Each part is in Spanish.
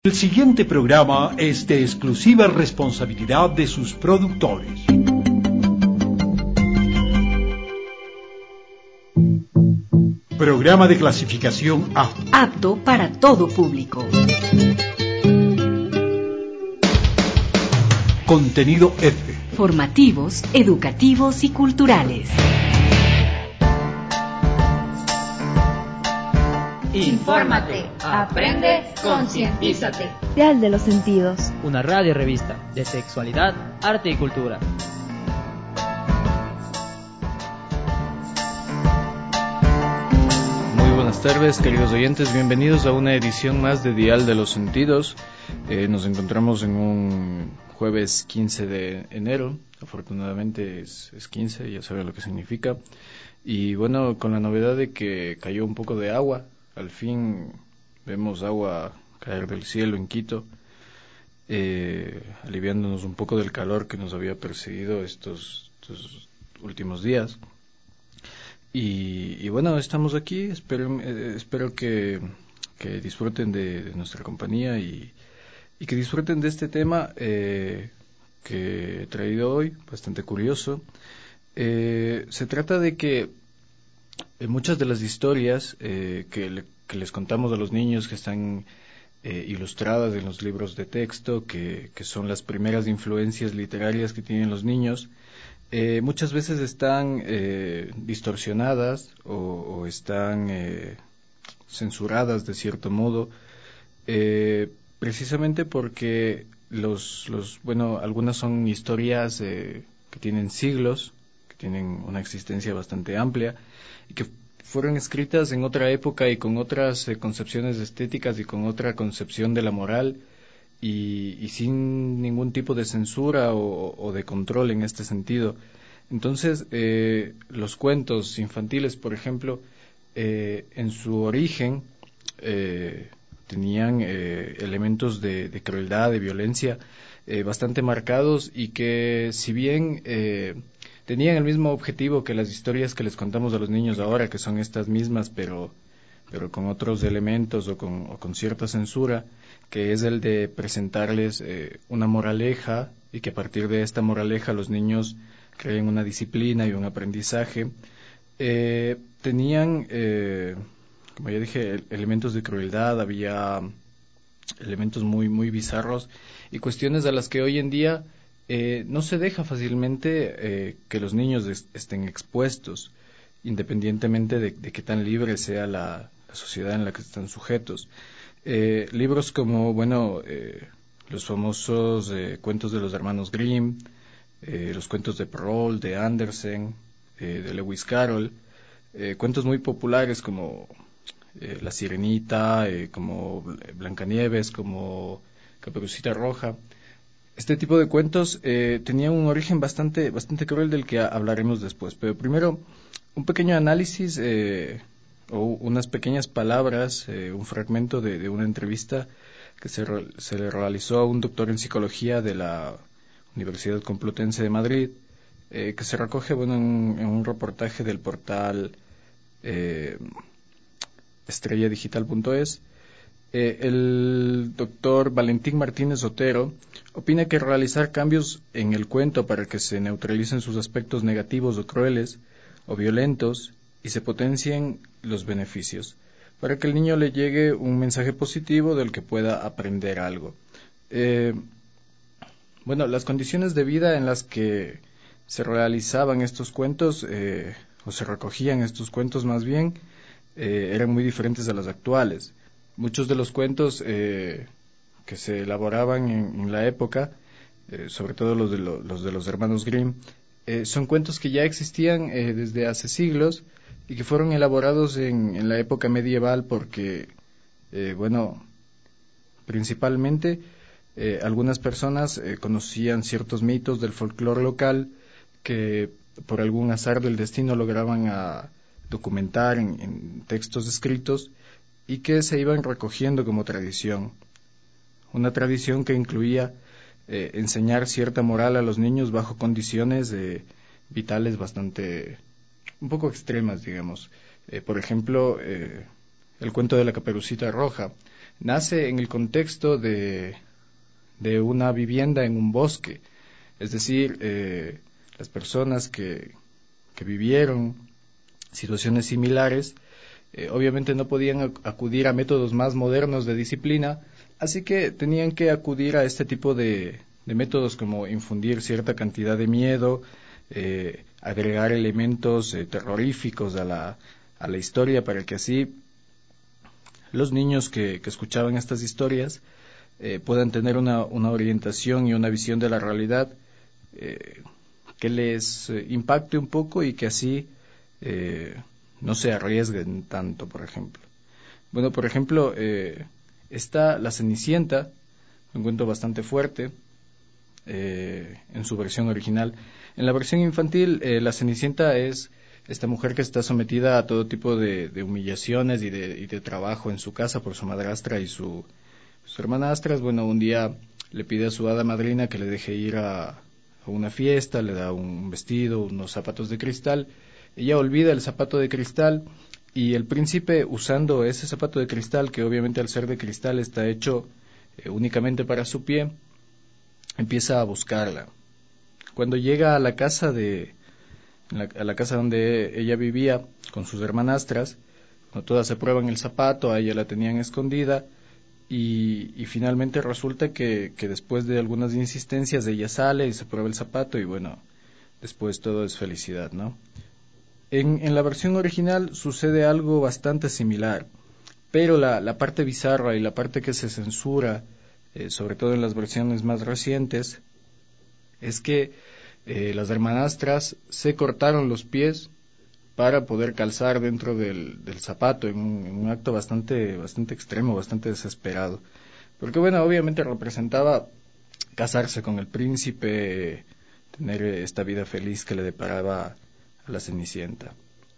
El siguiente programa es de exclusiva responsabilidad de sus productores. Programa de clasificación A. Apto para todo público. Contenido F. Formativos, educativos y culturales. Infórmate, aprende, concientízate. Dial de los Sentidos. Una radio revista de sexualidad, arte y cultura. Muy buenas tardes, queridos oyentes. Bienvenidos a una edición más de Dial de los Sentidos. Nos encontramos en un jueves 15 de enero. Afortunadamente es 15, ya sabe lo que significa. Y bueno, con la novedad de que cayó un poco de agua. Al fin vemos agua caer del cielo en Quito, aliviándonos un poco del calor que nos había perseguido estos últimos días. Y bueno, estamos aquí, espero que disfruten de nuestra compañía y que disfruten de este tema que he traído hoy, bastante curioso. Se trata de que muchas de las historias que les contamos a los niños, que están ilustradas en los libros de texto, que son las primeras influencias literarias que tienen los niños, muchas veces están distorsionadas o están censuradas de cierto modo, precisamente porque algunas son historias que tienen siglos, que tienen una existencia bastante amplia y que fueron escritas en otra época y con otras concepciones estéticas y con otra concepción de la moral y sin ningún tipo de censura o de control en este sentido. Entonces, los cuentos infantiles, por ejemplo, en su origen tenían elementos de crueldad, de violencia bastante marcados y que si bien tenían el mismo objetivo que las historias que les contamos a los niños ahora, que son estas mismas, pero con otros elementos o con cierta censura, que es el de presentarles una moraleja y que a partir de esta moraleja los niños creen una disciplina y un aprendizaje. Tenían, como ya dije, elementos de crueldad, había elementos muy, muy bizarros y cuestiones a las que hoy en día no se deja fácilmente que los niños estén expuestos, independientemente de qué tan libre sea la sociedad en la que están sujetos. Libros como, los famosos cuentos de los hermanos Grimm, los cuentos de Perrault, de Andersen, de Lewis Carroll, cuentos muy populares como La Sirenita, como Blancanieves, como Caperucita Roja. Este tipo de cuentos tenía un origen bastante cruel del que hablaremos después. Pero primero, un pequeño análisis o unas pequeñas palabras, un fragmento de una entrevista que se le realizó a un doctor en psicología de la Universidad Complutense de Madrid, que se recoge en un reportaje del portal estrelladigital.es. El doctor Valentín Martínez Otero opina que realizar cambios en el cuento para que se neutralicen sus aspectos negativos o crueles o violentos y se potencien los beneficios, para que el niño le llegue un mensaje positivo del que pueda aprender algo. Las condiciones de vida en las que se realizaban estos cuentos, o se recogían estos cuentos más bien, eran muy diferentes a las actuales. Muchos de los cuentos que se elaboraban en la época, sobre todo los de los hermanos Grimm, son cuentos que ya existían desde hace siglos y que fueron elaborados en la época medieval porque, principalmente algunas personas conocían ciertos mitos del folclore local que por algún azar del destino lograban a documentar en textos escritos y que se iban recogiendo como tradición. Una tradición que incluía enseñar cierta moral a los niños bajo condiciones vitales un poco extremas, digamos. Por ejemplo, el cuento de la Caperucita Roja. nace en el contexto de una vivienda en un bosque. Es decir, las personas que vivieron situaciones similares, obviamente no podían acudir a métodos más modernos de disciplina, así que tenían que acudir a este tipo de métodos como infundir cierta cantidad de miedo, agregar elementos terroríficos a la historia para que así los niños que escuchaban estas historias puedan tener una orientación y una visión de la realidad que les impacte un poco y que así no se arriesguen tanto, por ejemplo. Bueno, por ejemplo, está La Cenicienta, un cuento bastante fuerte en su versión original. En la versión infantil, La Cenicienta es esta mujer que está sometida a todo tipo de humillaciones y de trabajo en su casa por su madrastra y sus hermanastras. Bueno, un día le pide a su hada madrina que le deje ir a una fiesta, le da un vestido, unos zapatos de cristal. Ella olvida el zapato de cristal y el príncipe, usando ese zapato de cristal, que obviamente al ser de cristal está hecho únicamente para su pie, empieza a buscarla. Cuando llega a la casa a la casa donde ella vivía con sus hermanastras, cuando todas se prueban el zapato, a ella la tenían escondida y finalmente resulta que después de algunas insistencias ella sale y se prueba el zapato y bueno, después todo es felicidad, ¿no? En la versión original sucede algo bastante similar, pero la parte bizarra y la parte que se censura, sobre todo en las versiones más recientes, es que las hermanastras se cortaron los pies para poder calzar dentro del zapato en un acto bastante extremo, bastante desesperado. Porque bueno, obviamente representaba casarse con el príncipe, tener esta vida feliz que le deparaba a la Cenicienta.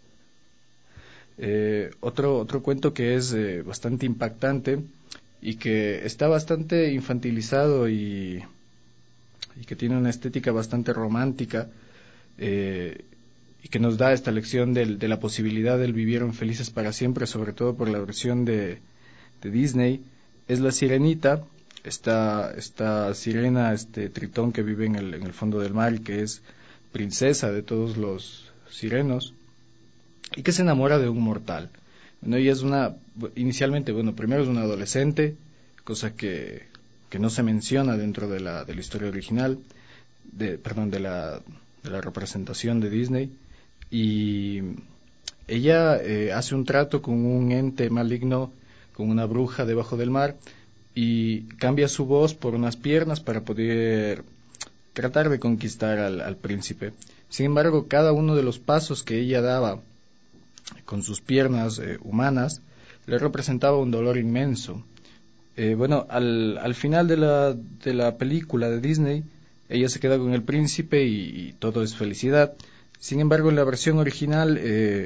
Otro cuento que es bastante impactante y que está bastante infantilizado y que tiene una estética bastante romántica y que nos da esta lección de la posibilidad del vivieron felices para siempre, sobre todo por la versión de Disney, es La Sirenita, esta sirena, este tritón que vive en el fondo del mar y que es princesa de todos los sirenos y que se enamora de un mortal. Bueno, ella es inicialmente, primero es una adolescente, cosa que no se menciona dentro de la historia original, de la representación de Disney, y ella hace un trato con un ente maligno, con una bruja debajo del mar, y cambia su voz por unas piernas para poder tratar de conquistar al príncipe. Sin embargo, cada uno de los pasos que ella daba con sus piernas humanas le representaba un dolor inmenso. Al final de la película de Disney, ella se queda con el príncipe y todo es felicidad. Sin embargo, en la versión original,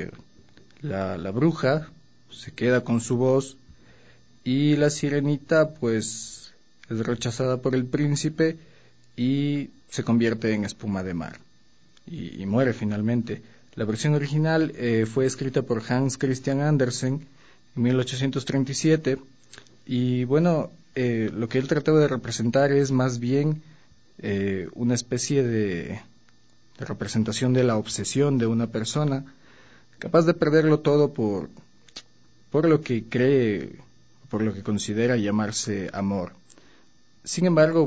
la bruja se queda con su voz y la sirenita pues es rechazada por el príncipe y se convierte en espuma de mar y muere finalmente. La versión original fue escrita por Hans Christian Andersen en 1837 y lo que él trataba de representar es más bien una especie de representación de la obsesión de una persona capaz de perderlo todo por lo que cree, por lo que considera llamarse amor. Sin embargo,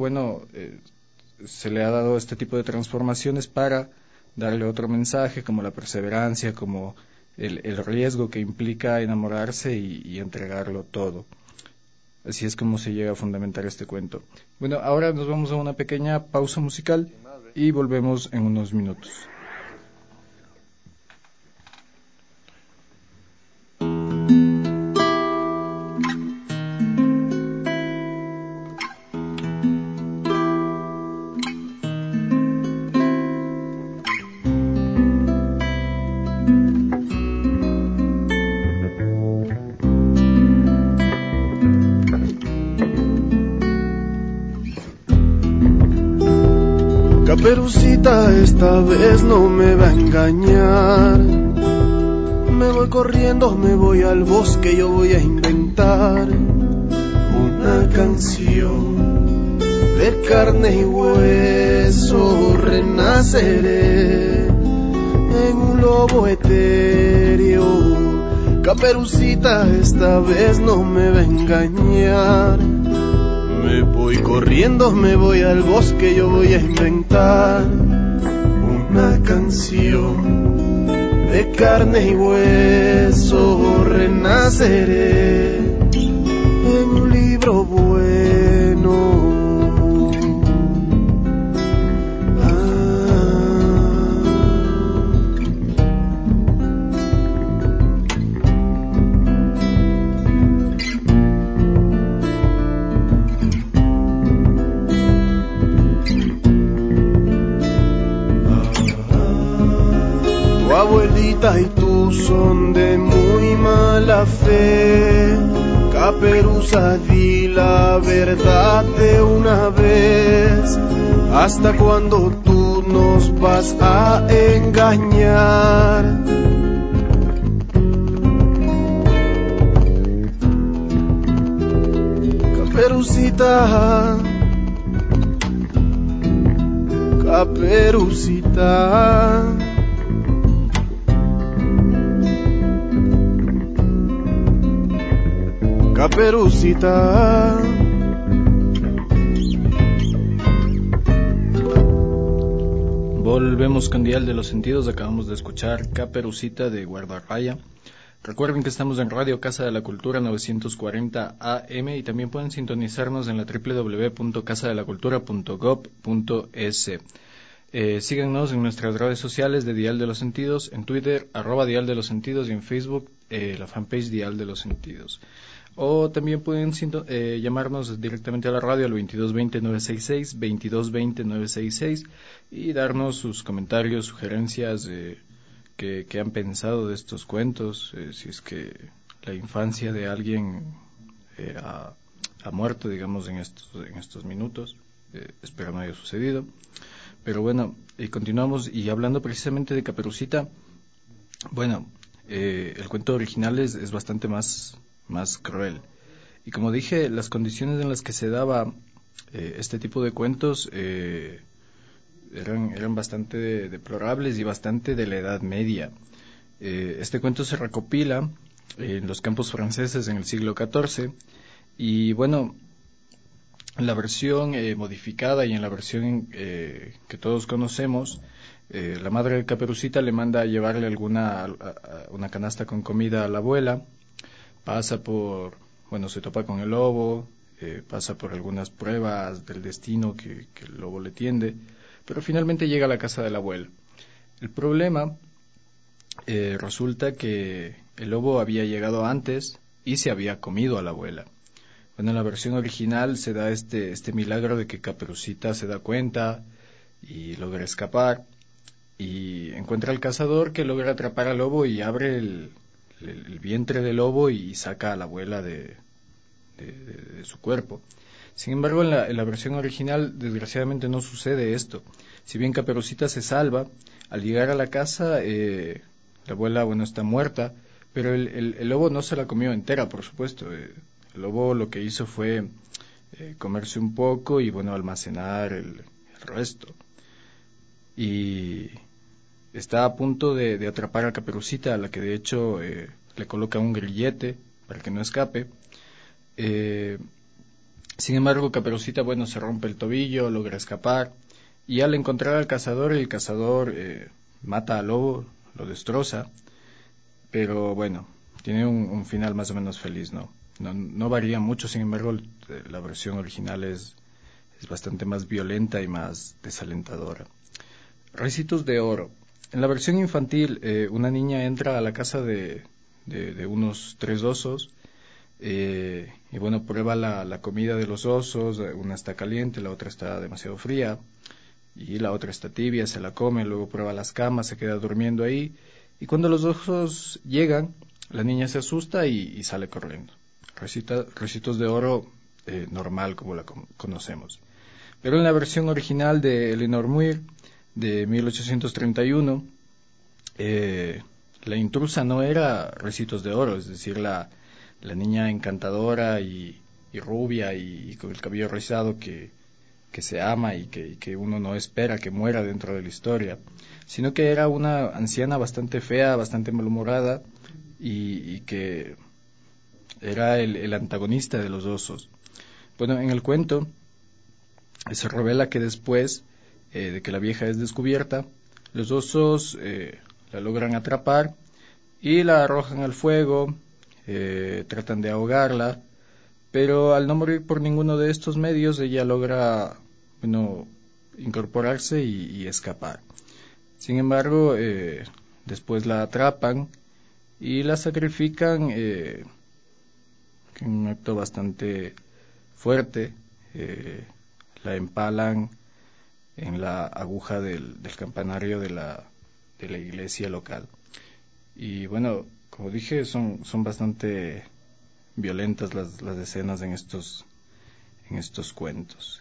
se le ha dado este tipo de transformaciones para darle otro mensaje, como la perseverancia, como el riesgo que implica enamorarse y entregarlo todo. Así es como se llega a fundamentar este cuento. Bueno, ahora nos vamos a una pequeña pausa musical y volvemos en unos minutos. Caperucita esta vez no me va a engañar. Me voy corriendo, me voy al bosque, yo voy a inventar una canción de carne y hueso, renaceré en un lobo etéreo. Caperucita esta vez no me va a engañar. Me voy corriendo, me voy al bosque, yo voy a inventar una canción de carne y hueso, renaceré en un libro bueno. Abuelita y tú son de muy mala fe. Caperuza, di la verdad de una vez. ¿Hasta cuándo tú nos vas a engañar? Caperucita, Caperucita. Caperucita. Volvemos con Dial de los Sentidos. Acabamos de escuchar Caperucita de Guardarraya. Recuerden que estamos en Radio Casa de la Cultura 940 AM y también pueden sintonizarnos en la www.casadelacultura.gov.es. Síganos en nuestras redes sociales de Dial de los Sentidos, en Twitter, @Dial de los Sentidos, y en Facebook, la fanpage Dial de los Sentidos. O también pueden llamarnos directamente a la radio al 2220-966, 2220-966, y darnos sus comentarios, sugerencias que han pensado de estos cuentos, si es que la infancia de alguien ha muerto, digamos, en estos minutos. Espero no haya sucedido. Pero bueno, continuamos, y hablando precisamente de Caperucita. Bueno, el cuento original es bastante más cruel. Y como dije, las condiciones en las que se daba este tipo de cuentos eran bastante deplorables y bastante de la Edad Media. Este cuento se recopila en los campos franceses en el siglo XIV, y bueno, en la versión modificada y en la versión que todos conocemos, la madre de Caperucita le manda a llevarle una canasta con comida a la abuela. Se topa con el lobo, pasa por algunas pruebas del destino que el lobo le tiende, pero finalmente llega a la casa de la abuela. El problema resulta que el lobo había llegado antes y se había comido a la abuela. Bueno, en la versión original se da este milagro de que Caperucita se da cuenta y logra escapar, y encuentra al cazador, que logra atrapar al lobo y abre el vientre del lobo y saca a la abuela de su cuerpo. Sin embargo, en la versión original, desgraciadamente, no sucede esto. Si bien Caperucita se salva, al llegar a la casa, la abuela, está muerta, pero el lobo no se la comió entera, por supuesto. El lobo lo que hizo fue comerse un poco y, almacenar el resto. Y está a punto de atrapar a Caperucita, a la que de hecho le coloca un grillete para que no escape. Sin embargo, Caperucita, se rompe el tobillo, logra escapar, y al encontrar al cazador, el cazador mata al lobo, lo destroza, pero tiene un final más o menos feliz, no varía mucho. Sin embargo, la versión original es bastante más violenta y más desalentadora. Recitos de oro. En la versión infantil, una niña entra a la casa de unos 3 osos, y prueba la comida de los osos. Una está caliente, la otra está demasiado fría, y la otra está tibia, se la come. Luego prueba las camas, se queda durmiendo ahí, y cuando los osos llegan, la niña se asusta y sale corriendo. Recitos de oro normal, como la conocemos. Pero en la versión original de Eleanor Muir, de 1831, la intrusa no era Recitos de Oro, es decir, la niña encantadora y y rubia y con el cabello rizado que se ama y que uno no espera que muera dentro de la historia, sino que era una anciana bastante fea, bastante malhumorada y que era el antagonista de los osos. Bueno, en el cuento se revela que después de que la vieja es descubierta, los osos la logran atrapar y la arrojan al fuego, tratan de ahogarla, pero al no morir por ninguno de estos medios, ella logra, bueno, incorporarse y escapar. Sin embargo, después la atrapan y la sacrifican, en un acto bastante fuerte. La empalan en la aguja del campanario de la iglesia local. Y bueno, como dije, son bastante violentas las escenas en estos cuentos.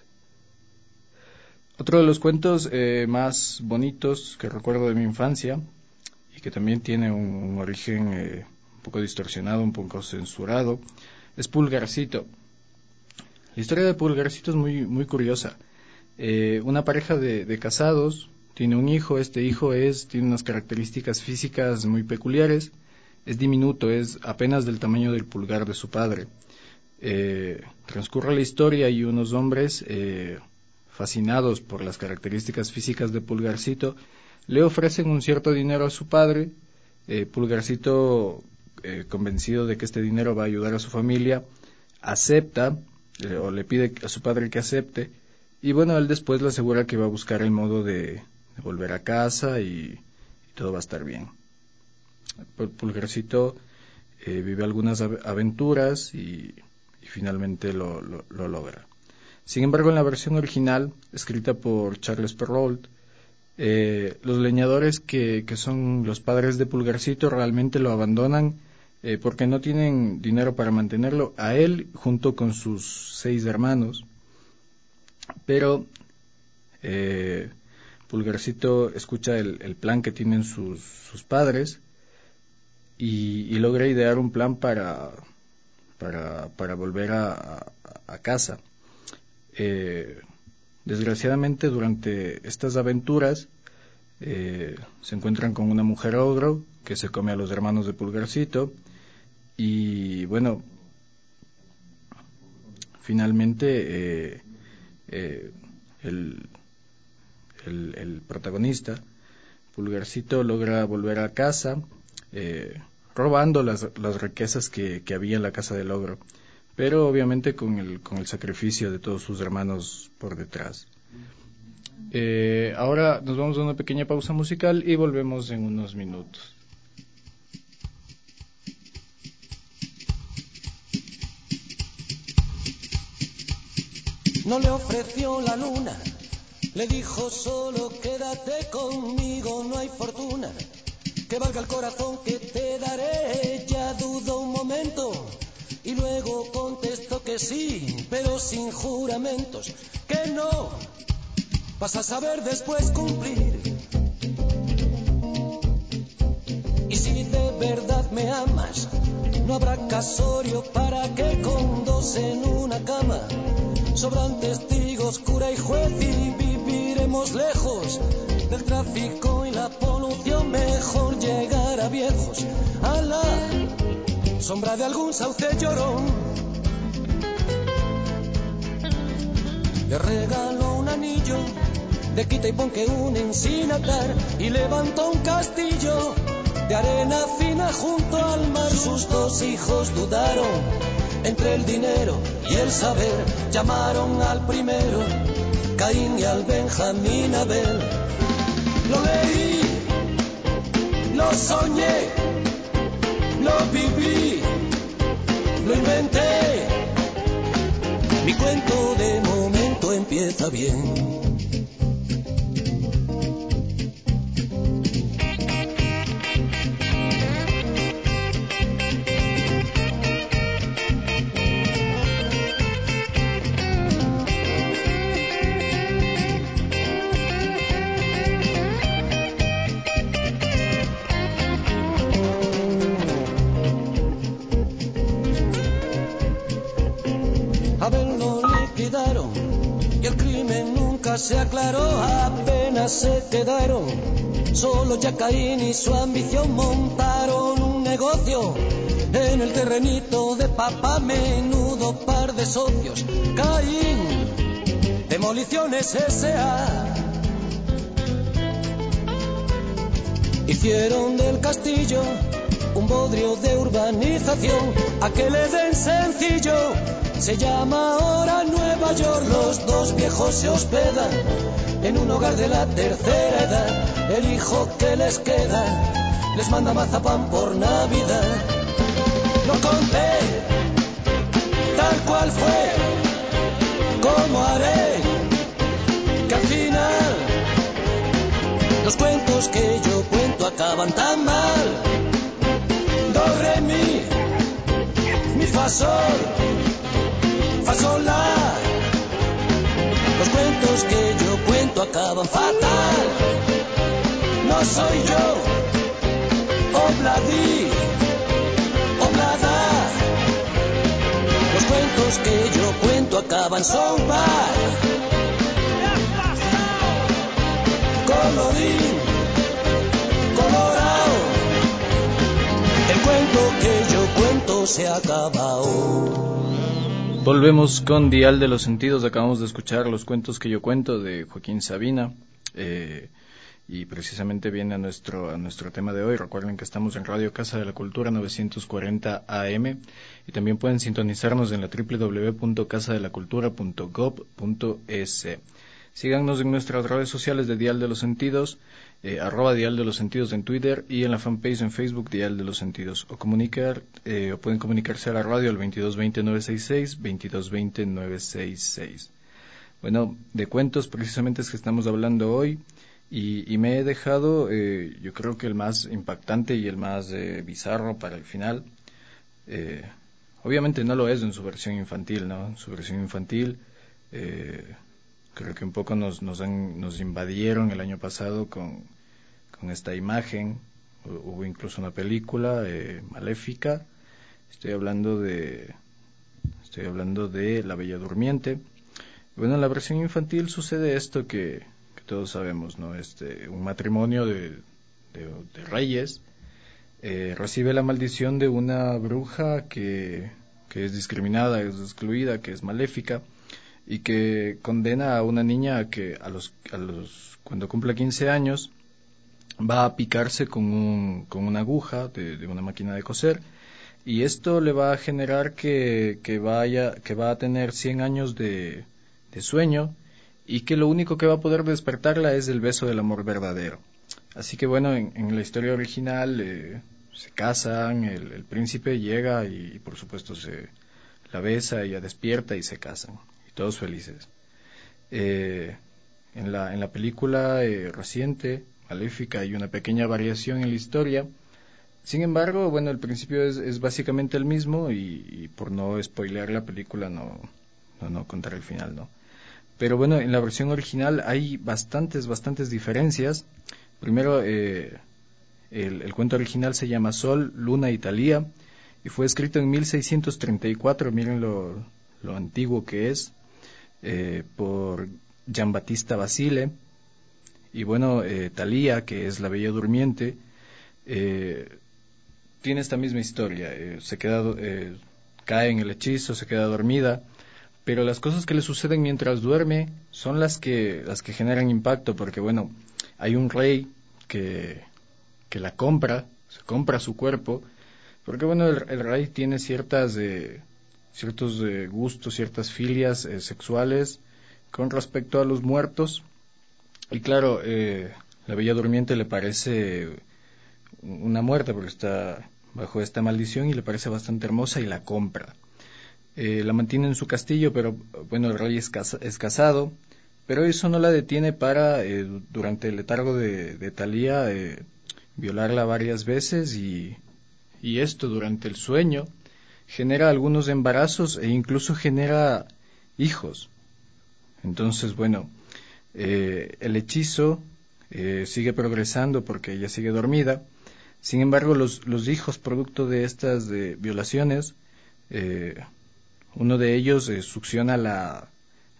Otro de los cuentos más bonitos que recuerdo de mi infancia y que también tiene un origen un poco distorsionado, un poco censurado, es Pulgarcito. La historia de Pulgarcito es muy curiosa. Una pareja de casados tiene un hijo. Este hijo tiene unas características físicas muy peculiares. Es diminuto, es apenas del tamaño del pulgar de su padre. Transcurre la historia y unos hombres, fascinados por las características físicas de Pulgarcito, le ofrecen un cierto dinero a su padre. Pulgarcito, convencido de que este dinero va a ayudar a su familia, acepta, o le pide a su padre que acepte, y bueno, él después le asegura que va a buscar el modo de volver a casa y todo va a estar bien. Pulgarcito vive algunas aventuras y finalmente lo logra. Sin embargo, en la versión original, escrita por Charles Perrault, los leñadores que son los padres de Pulgarcito realmente lo abandonan porque no tienen dinero para mantenerlo a él junto con sus 6 hermanos. Pero Pulgarcito escucha el plan que tienen sus padres y logra idear un plan para volver a casa. Desgraciadamente, durante estas aventuras se encuentran con una mujer ogro que se come a los hermanos de Pulgarcito y bueno, finalmente el protagonista, Pulgarcito, logra volver a casa robando las riquezas que había en la casa del ogro, pero obviamente con el sacrificio de todos sus hermanos por detrás. Ahora nos vamos a una pequeña pausa musical y volvemos en unos minutos. No le ofreció la luna, le dijo solo quédate conmigo, no hay fortuna que valga el corazón que te daré. Ya dudó un momento y luego contestó que sí, pero sin juramentos, que no, vas a saber después cumplir. Y si de verdad me amas, no habrá casorio para que con 2 en una cama. Sobran testigos, cura y juez y viviremos lejos del tráfico y la polución. Mejor llegar a viejos a la sombra de algún sauce llorón. Le regaló un anillo de quita y pon que unen sin atar y levantó un castillo de arena fina junto al mar. Sus 2 hijos dudaron entre el dinero y el saber, llamaron al primero Caín y al Benjamín Abel. Lo leí, lo soñé, lo viví, lo inventé. Mi cuento de momento empieza bien. y el crimen nunca se aclaró. Apenas se quedaron solo ya Caín y su ambición. Montaron un negocio en el terrenito de papá, menudo par de socios. Caín, Demoliciones S.A. Hicieron del castillo un bodrio de urbanización, a que le den sencillo. Se llama ahora Nueva York. Los dos viejos se hospedan en un hogar de la tercera edad. El hijo que les queda les manda mazapán por Navidad. Lo conté tal cual fue, como haré que al final los cuentos que yo cuento acaban tan mal. Do, re, mi, fa, sol, la. Los cuentos que yo cuento acaban fatal. No soy yo, Obladí, Oblada. Los cuentos que yo cuento acaban so bad. Colorín colorado, el cuento que yo cuento se ha acabado. Volvemos con Dial de los Sentidos. Acabamos de escuchar Los cuentos que yo cuento de Joaquín Sabina, y precisamente viene a nuestro tema de hoy. Recuerden que estamos en Radio Casa de la Cultura 940 AM y también pueden sintonizarnos en la www.casadelacultura.gov.es. Síganos en nuestras redes sociales de Dial de los Sentidos, @Dial de los Sentidos en Twitter, y en la fanpage en Facebook Dial de los Sentidos. O pueden comunicarse a la radio al 2220-966, 2220-966. Bueno, de cuentos precisamente es que estamos hablando hoy, y me he dejado, yo creo que el más impactante y el más bizarro para el final. Obviamente no lo es en su versión infantil, ¿no? En su versión infantil, creo que un poco nos invadieron el año pasado con esta imagen. Hubo incluso una película, Maléfica. Estoy hablando de La Bella Durmiente. Bueno, en la versión infantil sucede esto que todos sabemos, ¿no? Un matrimonio de reyes recibe la maldición de una bruja que es discriminada, es excluida, que es maléfica, y que condena a una niña a que cuando cumpla 15 años va a picarse con una aguja de una máquina de coser, y esto le va a generar que va a tener 100 años de sueño, y que lo único que va a poder despertarla es el beso del amor verdadero. Así que bueno, en la historia original se casan, el príncipe llega y por supuesto la besa, ella despierta y se casan, y todos felices. En la película reciente, Maléfica, hay una pequeña variación en la historia. Sin embargo, bueno, el principio es básicamente el mismo, y por no spoilear la película no contar el final, ¿no? Pero bueno, en la versión original hay bastantes diferencias. Primero, el cuento original se llama Sol, Luna y Thalía, y fue escrito en 1634, miren lo antiguo que es, por Giambattista Basile. Y bueno, Thalía, que es la Bella Durmiente, tiene esta misma historia. Cae en el hechizo, se queda dormida, pero las cosas que le suceden mientras duerme son las que generan impacto, porque bueno, hay un rey que la se compra su cuerpo, porque bueno, el rey tiene ciertos gustos, ciertas filias sexuales con respecto a los muertos, y claro, la Bella Durmiente le parece una muerta porque está bajo esta maldición, y le parece bastante hermosa y la compra. La mantiene en su castillo, pero bueno, el rey es casado, pero eso no la detiene para, durante el letargo de Thalía, violarla varias veces, y esto durante el sueño genera algunos embarazos e incluso genera hijos. Entonces, bueno, el hechizo sigue progresando porque ella sigue dormida. Sin embargo, los hijos producto de estas violaciones, uno de ellos succiona la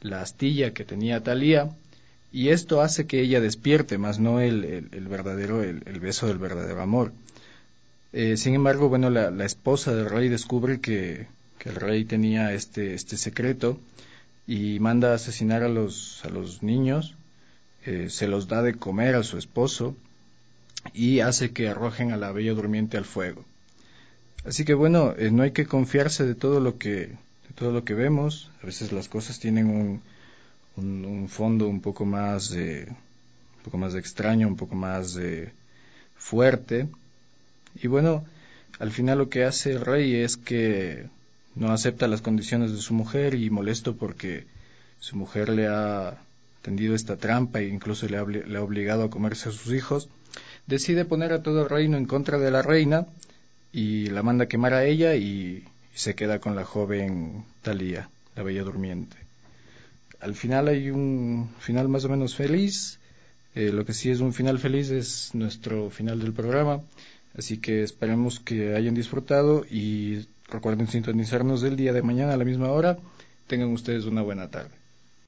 la astilla que tenía Thalía, y esto hace que ella despierte, más no el verdadero, el beso del verdadero amor. Sin embargo, bueno, la esposa del rey descubre que el rey tenía este secreto y manda a asesinar a los niños, se los da de comer a su esposo y hace que arrojen a la Bella Durmiente al fuego. Así que bueno, no hay que confiarse de todo lo que vemos. A veces las cosas tienen un fondo un poco más extraño, un poco más fuerte. Y bueno, al final lo que hace el rey es que no acepta las condiciones de su mujer, y molesto porque su mujer le ha tendido esta trampa e incluso le ha obligado a comerse a sus hijos, decide poner a todo el reino en contra de la reina y la manda a quemar a ella, y se queda con la joven Thalía, la Bella Durmiente. Al final hay un final más o menos feliz. Lo que sí es un final feliz es nuestro final del programa, así que esperemos que hayan disfrutado y recuerden sintonizarnos el día de mañana a la misma hora. Tengan ustedes una buena tarde.